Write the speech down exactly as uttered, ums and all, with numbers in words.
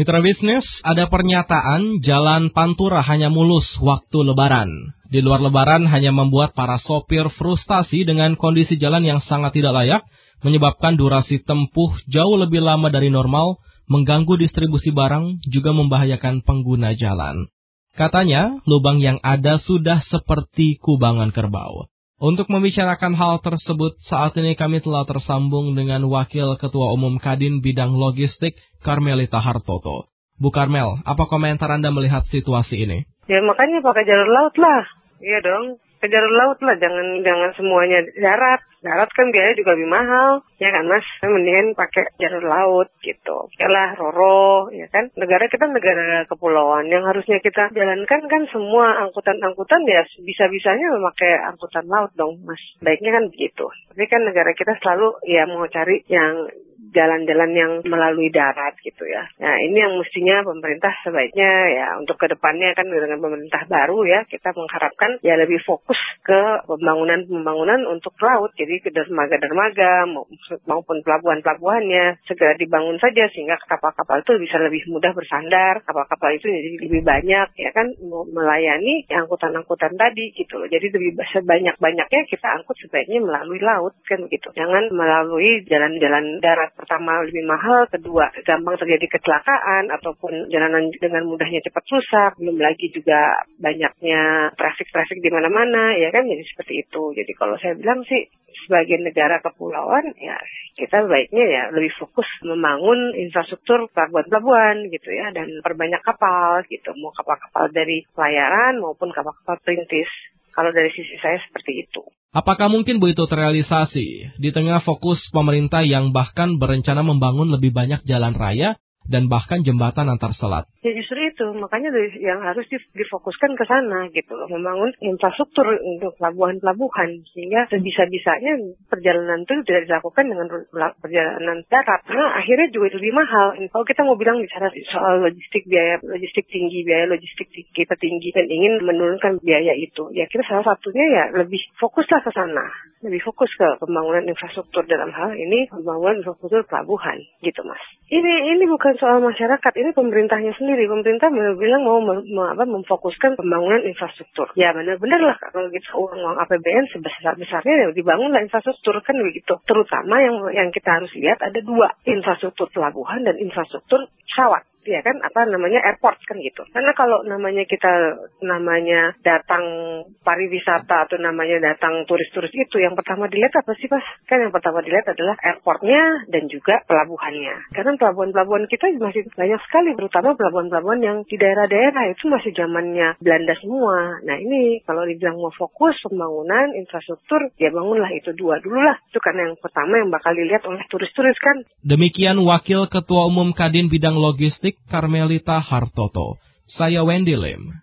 Mitra bisnis, ada pernyataan jalan Pantura hanya mulus waktu lebaran. Di luar lebaran hanya membuat para sopir frustasi dengan kondisi jalan yang sangat tidak layak, menyebabkan durasi tempuh jauh lebih lama dari normal, mengganggu distribusi barang, juga membahayakan pengguna jalan. Katanya, lubang yang ada sudah seperti kubangan kerbau. Untuk membicarakan hal tersebut, saat ini kami telah tersambung dengan Wakil Ketua Umum Kadin Bidang Logistik, Karmelita Hartoto. Bu Karmel, apa komentar Anda melihat situasi ini? Ya makanya pakai jalur laut lah. Iya dong, ke jalur laut lah, jangan jangan semuanya darat. Darat kan biaya juga lebih mahal, ya kan Mas? Mendingan pakai jalur laut gitu. Yalah, Roro, ya kan? Negara kita negara kepulauan, yang harusnya kita jalankan kan semua angkutan-angkutan ya bisa-bisanya memakai angkutan laut dong, Mas. Baiknya kan begitu. Tapi kan negara kita selalu ya mau cari yang jalan-jalan yang melalui darat gitu ya. Nah ini yang mestinya pemerintah sebaiknya ya untuk kedepannya kan dengan pemerintah baru ya kita mengharapkan ya lebih fokus ke pembangunan-pembangunan untuk laut. Jadi ke dermaga-dermaga maupun pelabuhan-pelabuhannya segera dibangun saja sehingga kapal-kapal itu bisa lebih mudah bersandar. Kapal-kapal itu jadi lebih banyak ya kan melayani angkutan-angkutan tadi gitu loh. Jadi lebih sebanyak-banyaknya kita angkut sebaiknya melalui laut kan begitu. Jangan melalui jalan-jalan darat. Pertama lebih mahal, kedua gampang terjadi kecelakaan ataupun jalanan dengan mudahnya cepat rusak, belum lagi juga banyaknya trafik-trafik di mana-mana, ya kan jadi seperti itu. Jadi kalau saya bilang sih sebagai negara kepulauan ya kita baiknya ya lebih fokus membangun infrastruktur pelabuhan-pelabuhan gitu ya dan perbanyak kapal gitu, mau kapal-kapal dari pelayaran maupun kapal-kapal perintis. Kalau dari sisi saya seperti itu. Apakah mungkin Bu itu terrealisasi di tengah fokus pemerintah yang bahkan berencana membangun lebih banyak jalan raya dan bahkan jembatan antar selat? Ya justru itu, makanya yang harus difokuskan ke sana gitu loh, membangun infrastruktur untuk pelabuhan-pelabuhan sehingga sebisa-bisanya perjalanan itu tidak dilakukan dengan perjalanan darat. Nah akhirnya juga lebih mahal. Kalau kita mau bilang bicara soal logistik biaya logistik tinggi, biaya logistik kita tinggi dan ingin menurunkan biaya itu, ya kita salah satunya ya lebih fokuslah ke sana, lebih fokus ke pembangunan infrastruktur dalam hal ini pembangunan infrastruktur pelabuhan gitu Mas. Ini ini bukan soal masyarakat, ini pemerintahnya sendiri. Pemerintah bilang mau mem, apa, memfokuskan pembangunan infrastruktur. Ya benar-benar lah kalau gitu uang-uang A P B N sebesar-besarnya ya dibangunlah infrastruktur kan begitu. Terutama yang yang kita harus lihat ada dua, infrastruktur pelabuhan dan infrastruktur pesawat. Ya kan, apa namanya airport kan gitu. Karena kalau namanya kita namanya datang pariwisata atau namanya datang turis-turis itu yang pertama dilihat apa sih Mas? Kan yang pertama dilihat adalah airportnya dan juga pelabuhannya. Karena pelabuhan-pelabuhan kita masih banyak sekali, terutama pelabuhan-pelabuhan yang di daerah-daerah itu masih zamannya Belanda semua. Nah ini kalau dibilang mau fokus pembangunan infrastruktur, ya bangunlah itu dua dulu lah. Itu karena yang pertama yang bakal dilihat oleh turis-turis kan. Demikian Wakil Ketua Umum Kadin Bidang Logistik Karmelita Hartoto. Saya Wendy Lim.